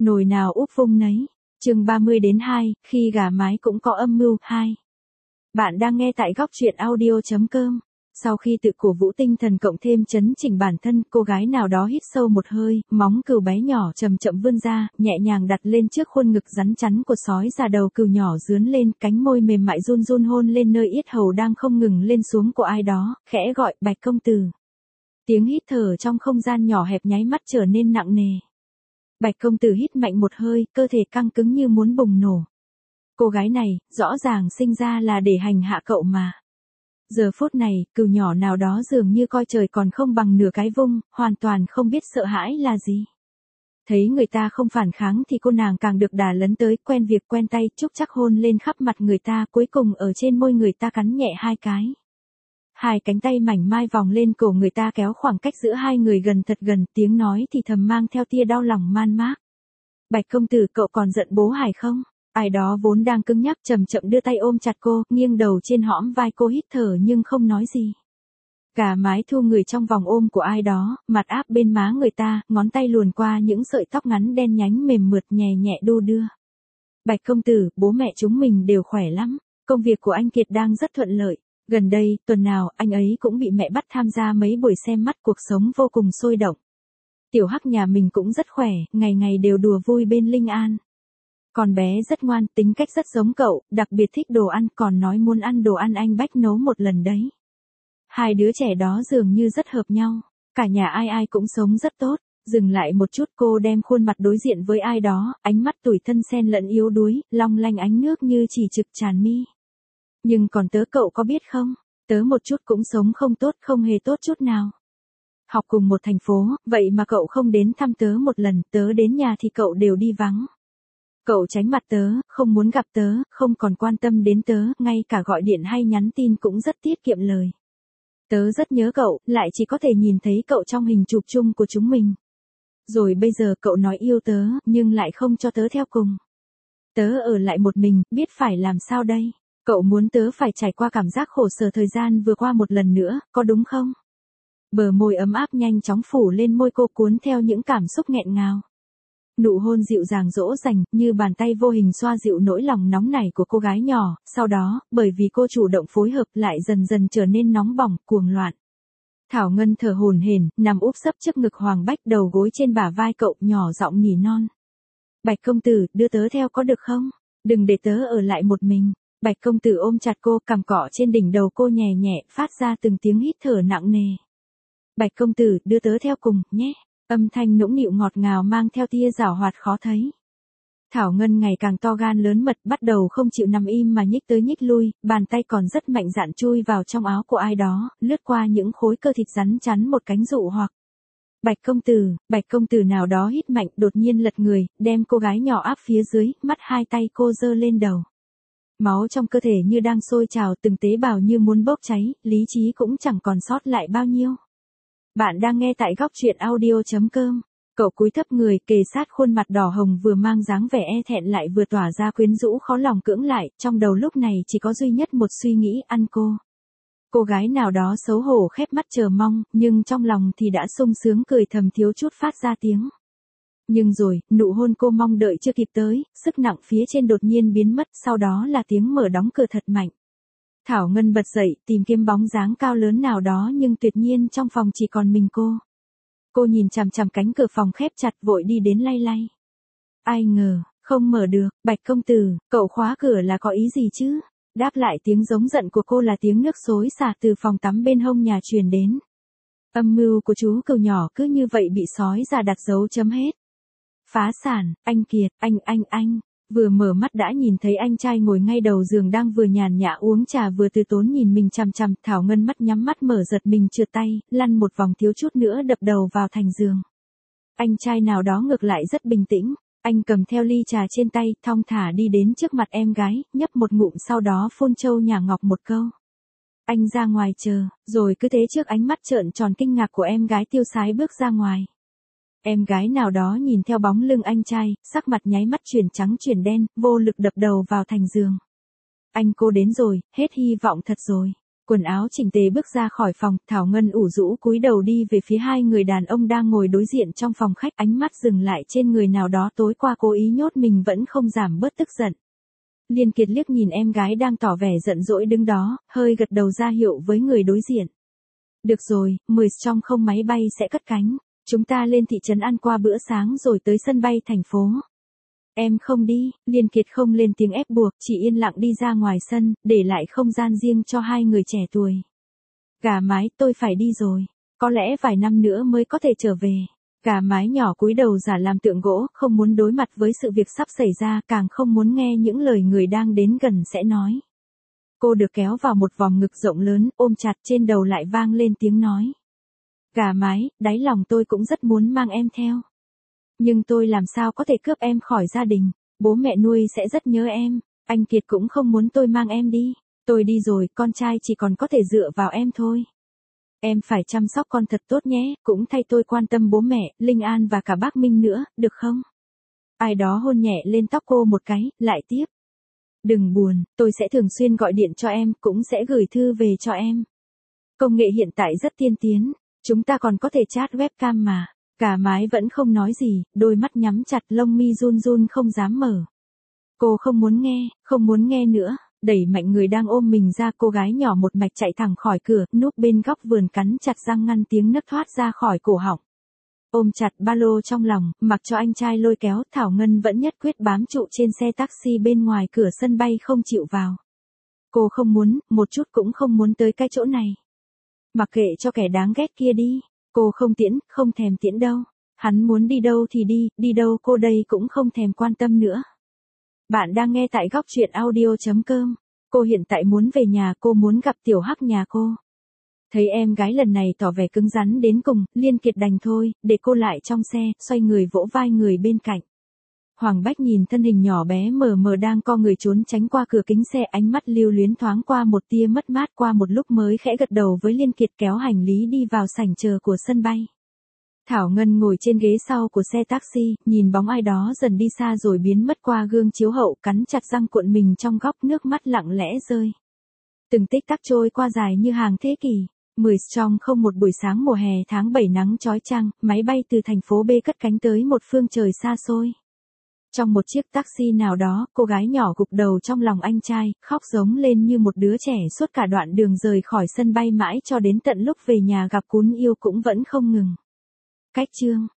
Nồi nào úp vung nấy. Chương 30-2, khi gà mái cũng có âm mưu 2. Bạn đang nghe tại góc truyện audio.com. Sau khi tự cổ vũ tinh thần cộng thêm chấn chỉnh bản thân, cô gái nào đó hít sâu một hơi, móng cừu bé nhỏ chậm chậm vươn ra, nhẹ nhàng đặt lên trước khuôn ngực rắn chắn của sói già, đầu cừu nhỏ dướn lên, cánh môi mềm mại run run hôn lên nơi yết hầu đang không ngừng lên xuống của ai đó, khẽ gọi Bạch công tử. Tiếng hít thở trong không gian nhỏ hẹp nháy mắt trở nên nặng nề. Bạch công tử hít mạnh một hơi, cơ thể căng cứng như muốn bùng nổ. Cô gái này, rõ ràng sinh ra là để hành hạ cậu mà. Giờ phút này, cừu nhỏ nào đó dường như coi trời còn không bằng nửa cái vung, hoàn toàn không biết sợ hãi là gì. Thấy người ta không phản kháng thì cô nàng càng được đà lấn tới, quen việc quen tay, chúc chắc hôn lên khắp mặt người ta, cuối cùng ở trên môi người ta cắn nhẹ 2 cái. 2 cánh tay mảnh mai vòng lên cổ người ta, kéo khoảng cách giữa hai người gần thật gần, tiếng nói thì thầm mang theo tia đau lòng man mác. Bạch công tử, cậu còn giận bố Hải không? Ai đó vốn đang cứng nhắc chậm chậm đưa tay ôm chặt cô, nghiêng đầu trên hõm vai cô, hít thở nhưng không nói gì. Gà mái thu người trong vòng ôm của ai đó, mặt áp bên má người ta, ngón tay luồn qua những sợi tóc ngắn đen nhánh mềm mượt, nhẹ nhẹ đu đưa. Bạch công tử, bố mẹ chúng mình đều khỏe lắm, công việc của anh Kiệt đang rất thuận lợi. Gần đây, tuần nào, anh ấy cũng bị mẹ bắt tham gia mấy buổi xem mắt, cuộc sống vô cùng sôi động. Tiểu Hắc nhà mình cũng rất khỏe, ngày ngày đều đùa vui bên Linh An. Con bé rất ngoan, tính cách rất giống cậu, đặc biệt thích đồ ăn, còn nói muốn ăn đồ ăn anh Bách nấu một lần đấy. 2 đứa trẻ đó dường như rất hợp nhau, cả nhà ai ai cũng sống rất tốt. Dừng lại một chút, cô đem khuôn mặt đối diện với ai đó, ánh mắt tủi thân xen lẫn yếu đuối, long lanh ánh nước như chỉ trực tràn mi. Nhưng còn tớ, cậu có biết không, tớ một chút cũng sống không tốt, không hề tốt chút nào. Học cùng một thành phố, vậy mà cậu không đến thăm tớ một lần, tớ đến nhà thì cậu đều đi vắng. Cậu tránh mặt tớ, không muốn gặp tớ, không còn quan tâm đến tớ, ngay cả gọi điện hay nhắn tin cũng rất tiết kiệm lời. Tớ rất nhớ cậu, lại chỉ có thể nhìn thấy cậu trong hình chụp chung của chúng mình. Rồi bây giờ cậu nói yêu tớ, nhưng lại không cho tớ theo cùng. Tớ ở lại một mình, biết phải làm sao đây? Cậu muốn tớ phải trải qua cảm giác khổ sở thời gian vừa qua một lần nữa, có đúng không? Bờ môi ấm áp nhanh chóng phủ lên môi cô, cuốn theo những cảm xúc nghẹn ngào. Nụ hôn dịu dàng dỗ dành, như bàn tay vô hình xoa dịu nỗi lòng nóng nảy của cô gái nhỏ, sau đó, bởi vì cô chủ động phối hợp, lại dần dần trở nên nóng bỏng, cuồng loạn. Thảo Ngân thở hổn hển, nằm úp sấp trước ngực Hoàng Bách, đầu gối trên bả vai cậu, nhỏ giọng nỉ non. Bạch công tử, đưa tớ theo có được không? Đừng để tớ ở lại một mình. Bạch công tử ôm chặt cô, cằm cọ trên đỉnh đầu cô nhẹ nhẹ, phát ra từng tiếng hít thở nặng nề. Bạch công tử, đưa tớ theo cùng, nhé. Âm thanh nũng nịu ngọt ngào mang theo tia giảo hoạt khó thấy. Thảo Ngân ngày càng to gan lớn mật, bắt đầu không chịu nằm im mà nhích tới nhích lui, bàn tay còn rất mạnh dạn chui vào trong áo của ai đó, lướt qua những khối cơ thịt rắn chắn một cánh dụ hoặc. Bạch công tử nào đó hít mạnh, đột nhiên lật người, đem cô gái nhỏ áp phía dưới, mắt 2 tay cô giơ lên đầu. Máu trong cơ thể như đang sôi trào, từng tế bào như muốn bốc cháy, lý trí cũng chẳng còn sót lại bao nhiêu. Bạn đang nghe tại góc truyện audio.com. Cậu cúi thấp người, kề sát khuôn mặt đỏ hồng, vừa mang dáng vẻ e thẹn lại vừa tỏa ra quyến rũ khó lòng cưỡng lại, trong đầu lúc này chỉ có duy nhất một suy nghĩ, ăn cô. Cô gái nào đó xấu hổ khép mắt chờ mong, nhưng trong lòng thì đã sung sướng cười thầm, thiếu chút phát ra tiếng. Nhưng rồi, nụ hôn cô mong đợi chưa kịp tới, sức nặng phía trên đột nhiên biến mất, sau đó là tiếng mở đóng cửa thật mạnh. Thảo Ngân bật dậy, tìm kiếm bóng dáng cao lớn nào đó, nhưng tuyệt nhiên trong phòng chỉ còn mình cô. Cô nhìn chằm chằm cánh cửa phòng khép chặt, vội đi đến lay lay. Ai ngờ, không mở được. Bạch công tử, cậu khóa cửa là có ý gì chứ? Đáp lại tiếng giống giận của cô là tiếng nước xối xả từ phòng tắm bên hông nhà truyền đến. Âm mưu của chú cừu nhỏ cứ như vậy bị sói già đặt dấu chấm hết. Phá sản, anh Kiệt, anh. Vừa mở mắt đã nhìn thấy anh trai ngồi ngay đầu giường đang vừa nhàn nhã uống trà vừa từ tốn nhìn mình chằm chằm. Thảo Ngân mắt nhắm mắt mở, giật mình trượt tay, lăn một vòng thiếu chút nữa đập đầu vào thành giường. Anh trai nào đó ngược lại rất bình tĩnh, anh cầm theo ly trà trên tay, thong thả đi đến trước mặt em gái, nhấp một ngụm sau đó phun trâu nhả ngọc một câu. Anh ra ngoài chờ, rồi cứ thế trước ánh mắt trợn tròn kinh ngạc của em gái tiêu sái bước ra ngoài. Em gái nào đó nhìn theo bóng lưng anh trai, sắc mặt nháy mắt chuyển trắng chuyển đen, vô lực đập đầu vào thành giường. Anh, cô đến rồi, hết hy vọng thật rồi. Quần áo chỉnh tề bước ra khỏi phòng, Thảo Ngân ủ rũ cúi đầu đi về phía hai người đàn ông đang ngồi đối diện trong phòng khách, ánh mắt dừng lại trên người nào đó tối qua cố ý nhốt mình vẫn không giảm bớt tức giận. Liên Kiệt liếc nhìn em gái đang tỏ vẻ giận dỗi đứng đó, hơi gật đầu ra hiệu với người đối diện. Được rồi, 10 trong không máy bay sẽ cất cánh. Chúng ta lên thị trấn ăn qua bữa sáng rồi tới sân bay thành phố. Em không đi, Liên Kiệt không lên tiếng ép buộc, chỉ yên lặng đi ra ngoài sân, để lại không gian riêng cho hai người trẻ tuổi. Gà mái, tôi phải đi rồi. Có lẽ vài năm nữa mới có thể trở về. Gà mái nhỏ cúi đầu giả làm tượng gỗ, không muốn đối mặt với sự việc sắp xảy ra, càng không muốn nghe những lời người đang đến gần sẽ nói. Cô được kéo vào một vòng ngực rộng lớn, ôm chặt, trên đầu lại vang lên tiếng nói. Gà mái, đáy lòng tôi cũng rất muốn mang em theo. Nhưng tôi làm sao có thể cướp em khỏi gia đình, bố mẹ nuôi sẽ rất nhớ em, anh Kiệt cũng không muốn tôi mang em đi. Tôi đi rồi, con trai chỉ còn có thể dựa vào em thôi. Em phải chăm sóc con thật tốt nhé, cũng thay tôi quan tâm bố mẹ, Linh An và cả bác Minh nữa, được không? Ai đó hôn nhẹ lên tóc cô một cái, lại tiếp. Đừng buồn, tôi sẽ thường xuyên gọi điện cho em, cũng sẽ gửi thư về cho em. Công nghệ hiện tại rất tiên tiến, chúng ta còn có thể chat webcam mà. Gà mái vẫn không nói gì, đôi mắt nhắm chặt, lông mi run run không dám mở. Cô không muốn nghe nữa, đẩy mạnh người đang ôm mình ra, cô gái nhỏ một mạch chạy thẳng khỏi cửa, núp bên góc vườn cắn chặt răng ngăn tiếng nấc thoát ra khỏi cổ họng. Ôm chặt ba lô trong lòng, mặc cho anh trai lôi kéo, Thảo Ngân vẫn nhất quyết bám trụ trên xe taxi bên ngoài cửa sân bay không chịu vào. Cô không muốn, một chút cũng không muốn tới cái chỗ này. Mặc kệ cho kẻ đáng ghét kia đi. Cô không tiễn, không thèm tiễn đâu. Hắn muốn đi đâu thì đi đâu cô đây cũng không thèm quan tâm nữa. Bạn đang nghe tại góc truyện audio.com. Cô hiện tại muốn về nhà, cô muốn gặp Tiểu Hắc nhà cô. Thấy em gái lần này tỏ vẻ cứng rắn đến cùng, Liên Kiệt đành thôi, để cô lại trong xe, xoay người vỗ vai người bên cạnh. Hoàng Bách nhìn thân hình nhỏ bé mờ mờ đang co người trốn tránh qua cửa kính xe, ánh mắt lưu luyến thoáng qua một tia mất mát, qua một lúc mới khẽ gật đầu với Liên Kiệt kéo hành lý đi vào sảnh chờ của sân bay. Thảo Ngân ngồi trên ghế sau của xe taxi, nhìn bóng ai đó dần đi xa rồi biến mất qua gương chiếu hậu, cắn chặt răng cuộn mình trong góc, nước mắt lặng lẽ rơi. Từng tích tắc trôi qua dài như hàng thế kỷ. 10 trong không một buổi sáng mùa hè tháng 7 nắng chói chang, máy bay từ thành phố B cất cánh tới một phương trời xa xôi. Trong một chiếc taxi nào đó, cô gái nhỏ gục đầu trong lòng anh trai, khóc giống lên như một đứa trẻ suốt cả đoạn đường rời khỏi sân bay mãi cho đến tận lúc về nhà gặp cún yêu cũng vẫn không ngừng. Cách chương